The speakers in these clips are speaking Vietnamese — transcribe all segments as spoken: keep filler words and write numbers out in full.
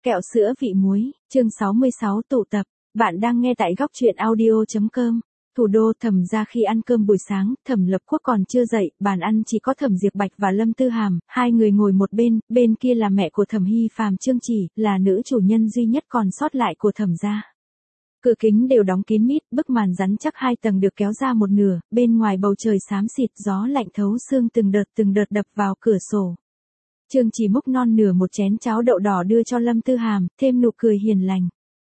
Kẹo sữa vị muối, chương sáu mươi sáu tụ tập. Bạn đang nghe tại góc truyện audio chấm com. Thủ đô. Thẩm gia khi ăn cơm buổi sáng, Thẩm Lập Quốc còn chưa dậy, bàn ăn chỉ có Thẩm Diệp Bạch và Lâm Tư Hàm, hai người ngồi một bên, bên kia là mẹ của Thẩm Hy Phàm Trương Chỉ, là nữ chủ nhân duy nhất còn sót lại của Thẩm gia. Cửa kính đều đóng kín mít, bức màn rắn chắc hai tầng được kéo ra một nửa, bên ngoài bầu trời xám xịt, gió lạnh thấu xương từng đợt từng đợt đập vào cửa sổ. Trương Chỉ múc non nửa một chén cháo đậu đỏ đưa cho Lâm Tư Hàm, thêm nụ cười hiền lành.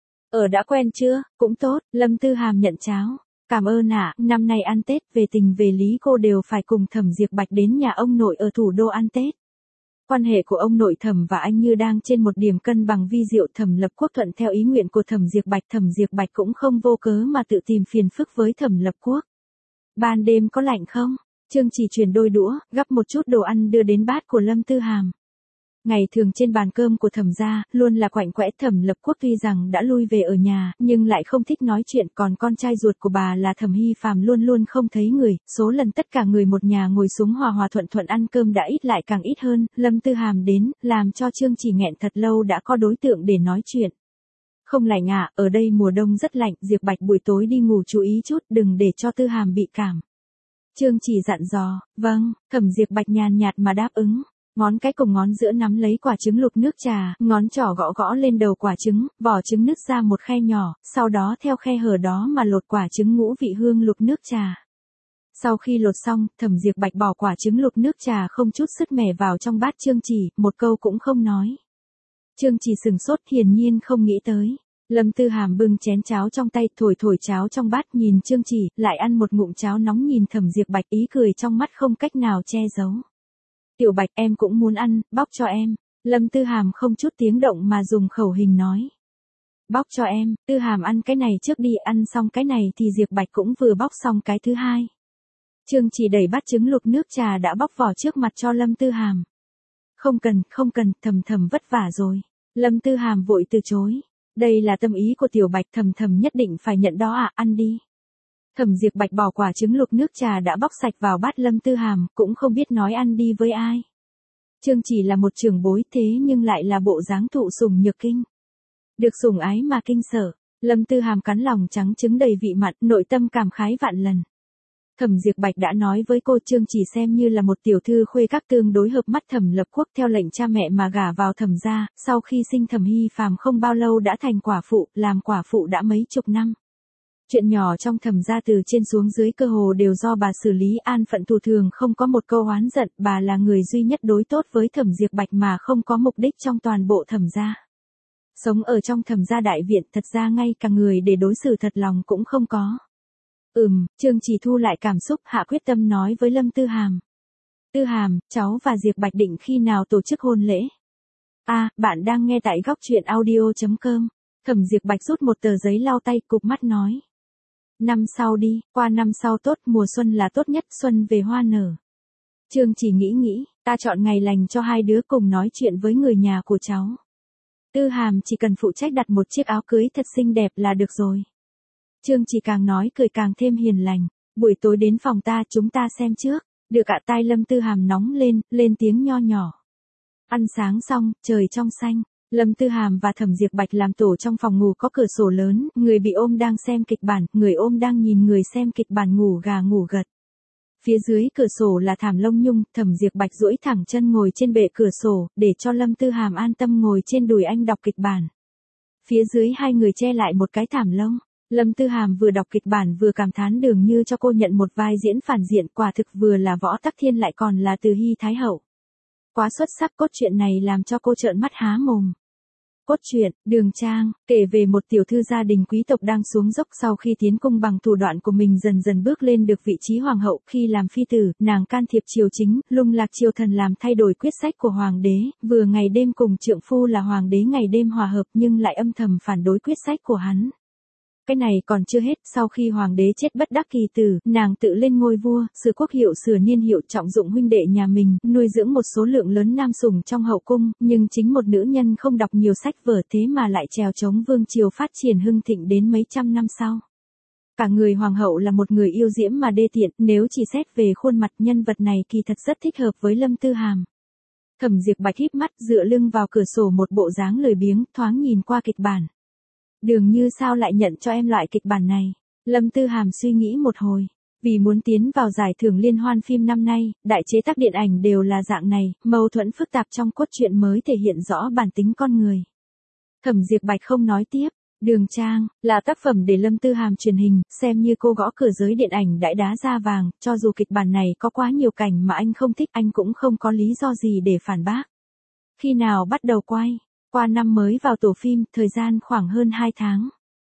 Ở đã quen chưa, cũng tốt, Lâm Tư Hàm nhận cháo. Cảm ơn ạ, năm nay ăn Tết, về tình về lý cô đều phải cùng Thẩm Diệp Bạch đến nhà ông nội ở thủ đô ăn Tết. Quan hệ của ông nội Thẩm và anh Như đang trên một điểm cân bằng vi diệu. Thẩm Lập Quốc thuận theo ý nguyện của Thẩm Diệp Bạch. Thẩm Diệp Bạch cũng không vô cớ mà tự tìm phiền phức với Thẩm Lập Quốc. Ban đêm có lạnh không? Trương Chỉ chuyển đôi đũa, gắp một chút đồ ăn đưa đến bát của Lâm Tư Hàm. Ngày thường trên bàn cơm của Thẩm gia, luôn là quạnh quẽ. Thẩm Lập Quốc tuy rằng đã lui về ở nhà, nhưng lại không thích nói chuyện, còn con trai ruột của bà là Thẩm Hy Phàm luôn luôn không thấy người, số lần tất cả người một nhà ngồi xuống hòa hòa thuận thuận ăn cơm đã ít lại càng ít hơn. Lâm Tư Hàm đến, làm cho Trương Chỉ nghẹn thật lâu đã có đối tượng để nói chuyện. Không lạnh à, ở đây mùa đông rất lạnh, Diệp Bạch buổi tối đi ngủ chú ý chút, đừng để cho Tư Hàm bị cảm. Trương Chỉ dặn dò. Vâng. Thẩm Diệp Bạch nhàn nhạt mà đáp ứng. Ngón cái cùng ngón giữa nắm lấy quả trứng luộc nước trà, ngón trỏ gõ gõ lên đầu quả trứng, vỏ trứng nứt ra một khe nhỏ, sau đó theo khe hở đó mà lột quả trứng ngũ vị hương luộc nước trà. Sau khi lột xong, Thẩm Diệp Bạch bỏ quả trứng luộc nước trà không chút sứt mẻ vào trong bát Trương Chỉ, một câu cũng không nói. Trương Chỉ sừng sốt, hiển nhiên không nghĩ tới. Lâm Tư Hàm bưng chén cháo trong tay, thổi thổi cháo trong bát, nhìn Trương Chỉ, lại ăn một ngụm cháo nóng, nhìn Thẩm Diệp Bạch, ý cười trong mắt không cách nào che giấu. Tiểu Bạch, em cũng muốn ăn, bóc cho em. Lâm Tư Hàm không chút tiếng động mà dùng khẩu hình nói. Bóc cho em. Tư Hàm ăn cái này trước đi, ăn xong cái này thì Diệp Bạch cũng vừa bóc xong cái thứ hai. Trương Chỉ đẩy bát trứng luộc nước trà đã bóc vỏ trước mặt cho Lâm Tư Hàm. Không cần, không cần, Thầm Thầm vất vả rồi. Lâm Tư Hàm vội từ chối. Đây là tâm ý của Tiểu Bạch, Thầm Thầm nhất định phải nhận đó à, ăn đi. Thẩm Diệp Bạch bỏ quả trứng luộc nước trà đã bóc sạch vào bát Lâm Tư Hàm, cũng không biết nói ăn đi với ai. Trương Chỉ là một trưởng bối, thế nhưng lại là bộ dáng thụ sủng nhược kinh. Được sủng ái mà kinh sợ, Lâm Tư Hàm cắn lòng trắng trứng đầy vị mặn, nội tâm cảm khái vạn lần. Thẩm Diệp Bạch đã nói với cô Trương Chỉ xem như là một tiểu thư khuê các tương đối hợp mắt Thẩm Lập Quốc, theo lệnh cha mẹ mà gả vào Thẩm gia, sau khi sinh Thẩm Hy Phàm không bao lâu đã thành quả phụ, làm quả phụ đã mấy chục năm. Chuyện nhỏ trong Thẩm gia từ trên xuống dưới cơ hồ đều do bà xử lý, an phận thủ thường, không có một câu oán giận, bà là người duy nhất đối tốt với Thẩm Diệp Bạch mà không có mục đích trong toàn bộ Thẩm gia. Sống ở trong Thẩm gia đại viện, thật ra ngay cả người để đối xử thật lòng cũng không có. Ừm, Trương Chỉ thu lại cảm xúc, hạ quyết tâm nói với Lâm Tư Hàm. Tư Hàm, cháu và Diệp Bạch định khi nào tổ chức hôn lễ? A, à, bạn đang nghe tại góc truyện audio chấm com. Thẩm Diệp Bạch rút một tờ giấy lau tay, cụp mắt nói. Năm sau đi, qua năm sau tốt, mùa xuân là tốt nhất, xuân về hoa nở. Trương Chỉ nghĩ nghĩ, ta chọn ngày lành cho hai đứa cùng nói chuyện với người nhà của cháu. Tư Hàm chỉ cần phụ trách đặt một chiếc áo cưới thật xinh đẹp là được rồi. Trương Chỉ càng nói cười càng thêm hiền lành. Buổi tối đến phòng ta, chúng ta xem trước. Được ạ. Tai Lâm Tư Hàm nóng lên, lên tiếng nho nhỏ. Ăn sáng xong, trời trong xanh. Lâm Tư Hàm và Thẩm Diệp Bạch làm tổ trong phòng ngủ có cửa sổ lớn, người bị ôm đang xem kịch bản, người ôm đang nhìn người xem kịch bản ngủ gà ngủ gật. Phía dưới cửa sổ là thảm lông nhung, Thẩm Diệp Bạch duỗi thẳng chân ngồi trên bệ cửa sổ, để cho Lâm Tư Hàm an tâm ngồi trên đùi anh đọc kịch bản. Phía dưới hai người che lại một cái thảm lông. Lâm Tư Hàm vừa đọc kịch bản vừa cảm thán dường như cho cô nhận một vai diễn phản diện, quả thực vừa là Võ Tắc Thiên lại còn là Từ Hy Thái Hậu. Quá xuất sắc, cốt truyện này làm cho cô trợn mắt há mồm. Cốt truyện, Đường Trang, kể về một tiểu thư gia đình quý tộc đang xuống dốc, sau khi tiến cung bằng thủ đoạn của mình dần dần bước lên được vị trí hoàng hậu. Khi làm phi tử, nàng can thiệp triều chính, lung lạc triều thần, làm thay đổi quyết sách của hoàng đế, vừa ngày đêm cùng trượng phu là hoàng đế ngày đêm hòa hợp nhưng lại âm thầm phản đối quyết sách của hắn. Cái này còn chưa hết, sau khi hoàng đế chết bất đắc kỳ tử, nàng tự lên ngôi vua, sửa quốc hiệu sửa niên hiệu, trọng dụng huynh đệ nhà mình, nuôi dưỡng một số lượng lớn nam sủng trong hậu cung, nhưng chính một nữ nhân không đọc nhiều sách vở thế mà lại trèo chống vương triều phát triển hưng thịnh đến mấy trăm năm sau. Cả người hoàng hậu là một người yêu diễm mà đê tiện, nếu chỉ xét về khuôn mặt, nhân vật này kỳ thật rất thích hợp với Lâm Tư Hàm. Thẩm Diệp Bạch híp mắt dựa lưng vào cửa sổ một bộ dáng lười biếng, thoáng nhìn qua kịch bản. Đường Như sao lại nhận cho em loại kịch bản này? Lâm Tư Hàm suy nghĩ một hồi. Vì muốn tiến vào giải thưởng liên hoan phim năm nay, đại chế tác điện ảnh đều là dạng này, mâu thuẫn phức tạp trong cốt truyện mới thể hiện rõ bản tính con người. Thẩm Diệp Bạch không nói tiếp. Đường Trang, là tác phẩm để Lâm Tư Hàm truyền hình, xem như cô gõ cửa giới điện ảnh đãi đá da vàng, cho dù kịch bản này có quá nhiều cảnh mà anh không thích, anh cũng không có lý do gì để phản bác. Khi nào bắt đầu quay? Qua năm mới vào tổ phim, thời gian khoảng hơn hai tháng.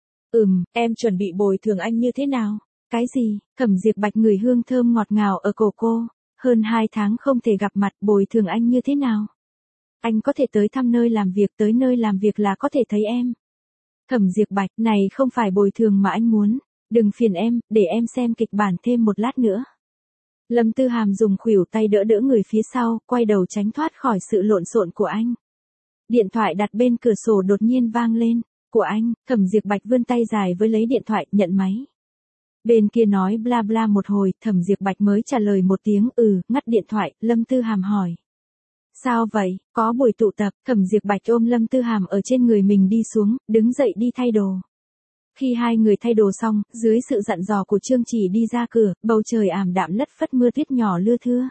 Ừm, em chuẩn bị bồi thường anh như thế nào? Cái gì? Thẩm Diệp Bạch ngửi hương thơm ngọt ngào ở cổ cô. Hơn hai tháng không thể gặp mặt, bồi thường anh như thế nào? Anh có thể tới thăm nơi làm việc, tới nơi làm việc là có thể thấy em. Thẩm Diệp Bạch, này không phải bồi thường mà anh muốn. Đừng phiền em, để em xem kịch bản thêm một lát nữa. Lâm Tư Hàm dùng khuỷu tay đỡ đỡ người phía sau, quay đầu tránh thoát khỏi sự lộn xộn của anh. Điện thoại đặt bên cửa sổ đột nhiên vang lên. Của anh, Thẩm Diệp Bạch vươn tay dài với lấy điện thoại, nhận máy. Bên kia nói bla bla một hồi, Thẩm Diệp Bạch mới trả lời một tiếng ừ, ngắt điện thoại, Lâm Tư Hàm hỏi. Sao vậy, có buổi tụ tập? Thẩm Diệp Bạch ôm Lâm Tư Hàm ở trên người mình đi xuống, đứng dậy đi thay đồ. Khi hai người thay đồ xong, dưới sự dặn dò của Trương Chỉ đi ra cửa, bầu trời ảm đạm lất phất mưa tuyết nhỏ lưa thưa.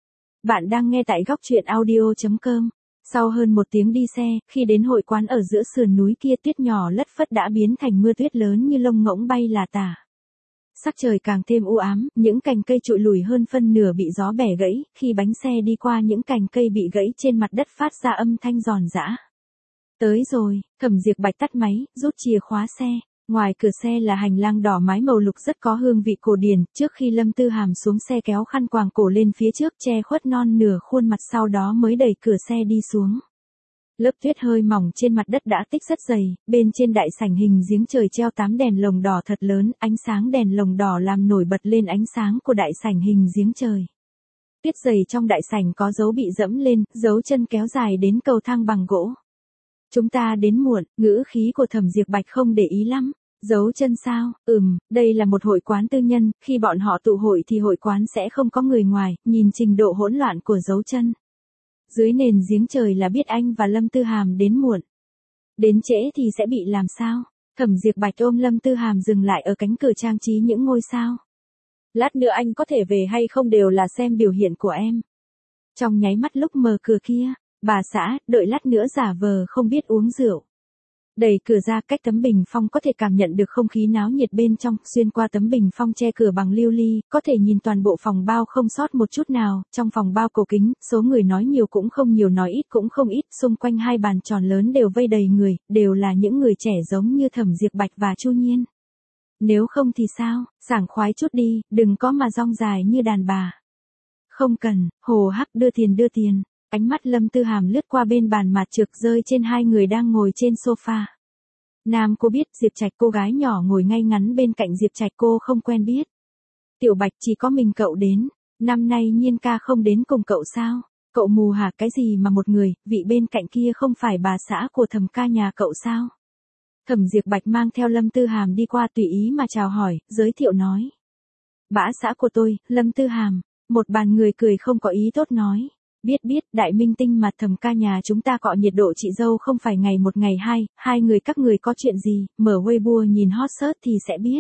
Bạn đang nghe tại góc truyện audio chấm com. Sau hơn một tiếng đi xe, khi đến hội quán ở giữa sườn núi kia, tuyết nhỏ lất phất đã biến thành mưa tuyết lớn như lông ngỗng bay là tả. Sắc trời càng thêm u ám, những cành cây trụi lùi hơn phân nửa bị gió bẻ gãy, khi bánh xe đi qua những cành cây bị gãy trên mặt đất phát ra âm thanh giòn giã. Tới rồi, Thẩm Diệp Bạch tắt máy, rút chìa khóa xe. Ngoài cửa xe là hành lang đỏ mái màu lục rất có hương vị cổ điển, trước khi Lâm Tư Hàm xuống xe kéo khăn quàng cổ lên phía trước che khuất non nửa khuôn mặt, sau đó mới đẩy cửa xe đi xuống. Lớp tuyết hơi mỏng trên mặt đất đã tích rất dày, bên trên đại sảnh hình giếng trời treo tám đèn lồng đỏ thật lớn, ánh sáng đèn lồng đỏ làm nổi bật lên ánh sáng của đại sảnh hình giếng trời. Tuyết dày trong đại sảnh có dấu bị dẫm lên, dấu chân kéo dài đến cầu thang bằng gỗ. Chúng ta đến muộn, ngữ khí của Thẩm Diệp Bạch không để ý lắm. Dấu chân sao? Ừm, đây là một hội quán tư nhân, khi bọn họ tụ hội thì hội quán sẽ không có người ngoài, nhìn trình độ hỗn loạn của dấu chân. Dưới nền giếng trời là biết anh và Lâm Tư Hàm đến muộn. Đến trễ thì sẽ bị làm sao? Thẩm Diệp Bạch ôm Lâm Tư Hàm dừng lại ở cánh cửa trang trí những ngôi sao. Lát nữa anh có thể về hay không đều là xem biểu hiện của em. Trong nháy mắt lúc mở cửa kia, bà xã, đợi lát nữa giả vờ không biết uống rượu. Đẩy cửa ra, cách tấm bình phong có thể cảm nhận được không khí náo nhiệt bên trong, xuyên qua tấm bình phong che cửa bằng lưu ly, có thể nhìn toàn bộ phòng bao không sót một chút nào, trong phòng bao cổ kính, số người nói nhiều cũng không nhiều nói ít cũng không ít, xung quanh hai bàn tròn lớn đều vây đầy người, đều là những người trẻ giống như Thẩm Diệp Bạch và Chu Nhiên. Nếu không thì sao, sảng khoái chút đi, đừng có mà rong dài như đàn bà. Không cần, hồ hắc đưa tiền đưa tiền. Ánh mắt Lâm Tư Hàm lướt qua bên bàn mạt trược rơi trên hai người đang ngồi trên sofa. Nam cô biết Diệp Trạch, cô gái nhỏ ngồi ngay ngắn bên cạnh Diệp Trạch cô không quen biết. Tiểu Bạch, chỉ có mình cậu đến, năm nay Nhiên ca không đến cùng cậu sao? Cậu mù hả? Cái gì mà một người, vị bên cạnh kia không phải bà xã của Thẩm ca nhà cậu sao? Thẩm Diệp Bạch mang theo Lâm Tư Hàm đi qua tùy ý mà chào hỏi, giới thiệu nói. Bã xã của tôi, Lâm Tư Hàm, một bàn người cười không có ý tốt nói. Biết biết, đại minh tinh mà Thẩm ca nhà chúng ta cọ nhiệt độ chị dâu không phải ngày một ngày hai, hai người các người có chuyện gì, mở Weibo nhìn hot search thì sẽ biết.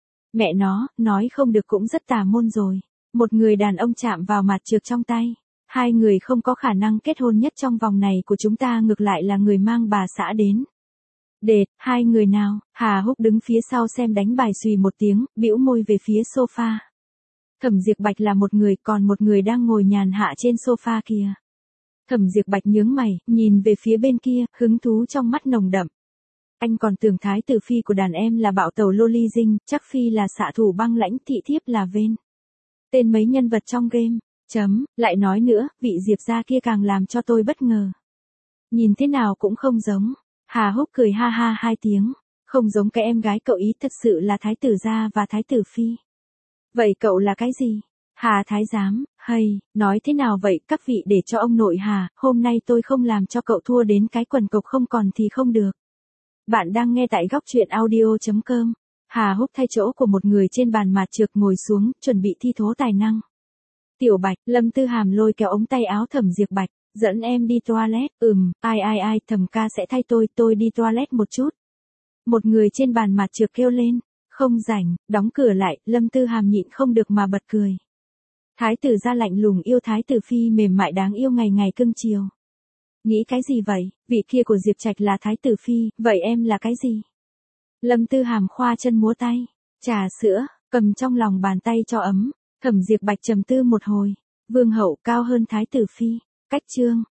Mẹ nó, nói không được cũng rất tà môn rồi. Một người đàn ông chạm vào mặt trược trong tay. Hai người không có khả năng kết hôn nhất trong vòng này của chúng ta, ngược lại là người mang bà xã đến. Đệt, hai người nào? Hà Húc đứng phía sau xem đánh bài xùy một tiếng, bĩu môi về phía sofa. Thẩm Diệp Bạch là một người, còn một người đang ngồi nhàn hạ trên sofa kia. Thẩm Diệp Bạch nhướng mày, nhìn về phía bên kia, hứng thú trong mắt nồng đậm. Anh còn tưởng thái tử phi của đàn em là bạo tẩu Loli Dinh, chắc phi là xạ thủ băng lãnh, thị thiếp là Vên. Tên mấy nhân vật trong game. Chấm, lại nói nữa, vị Diệp gia kia càng làm cho tôi bất ngờ. Nhìn thế nào cũng không giống. Hà Húc cười ha ha hai tiếng. Không giống cái em gái cậu ý, thực sự là thái tử gia và thái tử phi. Vậy cậu là cái gì? Hà thái giám, hay, nói thế nào vậy các vị, để cho ông nội Hà, hôm nay tôi không làm cho cậu thua đến cái quần cộc không còn thì không được. Bạn đang nghe tại góc truyện audio chấm com. Hà Húc thay chỗ của một người trên bàn mạt trược ngồi xuống, chuẩn bị thi thố tài năng. Tiểu Bạch, Lâm Tư Hàm lôi kéo ống tay áo Thẩm Diệp Bạch, Dẫn em đi toilet, ừm, ai ai ai, Thẩm ca sẽ thay tôi, tôi đi toilet một chút. Một người trên bàn mặt trược kêu lên, không rảnh, đóng cửa lại, Lâm Tư Hàm nhịn không được mà bật cười. Thái tử gia lạnh lùng yêu thái tử phi mềm mại đáng yêu ngày ngày cưng chiều. Nghĩ cái gì vậy, vị kia của Diệp Trạch là thái tử phi, vậy em là cái gì? Lâm Tư Hàm khoa chân múa tay, trà sữa, cầm trong lòng bàn tay cho ấm, Thẩm Diệp Bạch trầm tư một hồi, vương hậu cao hơn thái tử phi, cách trương,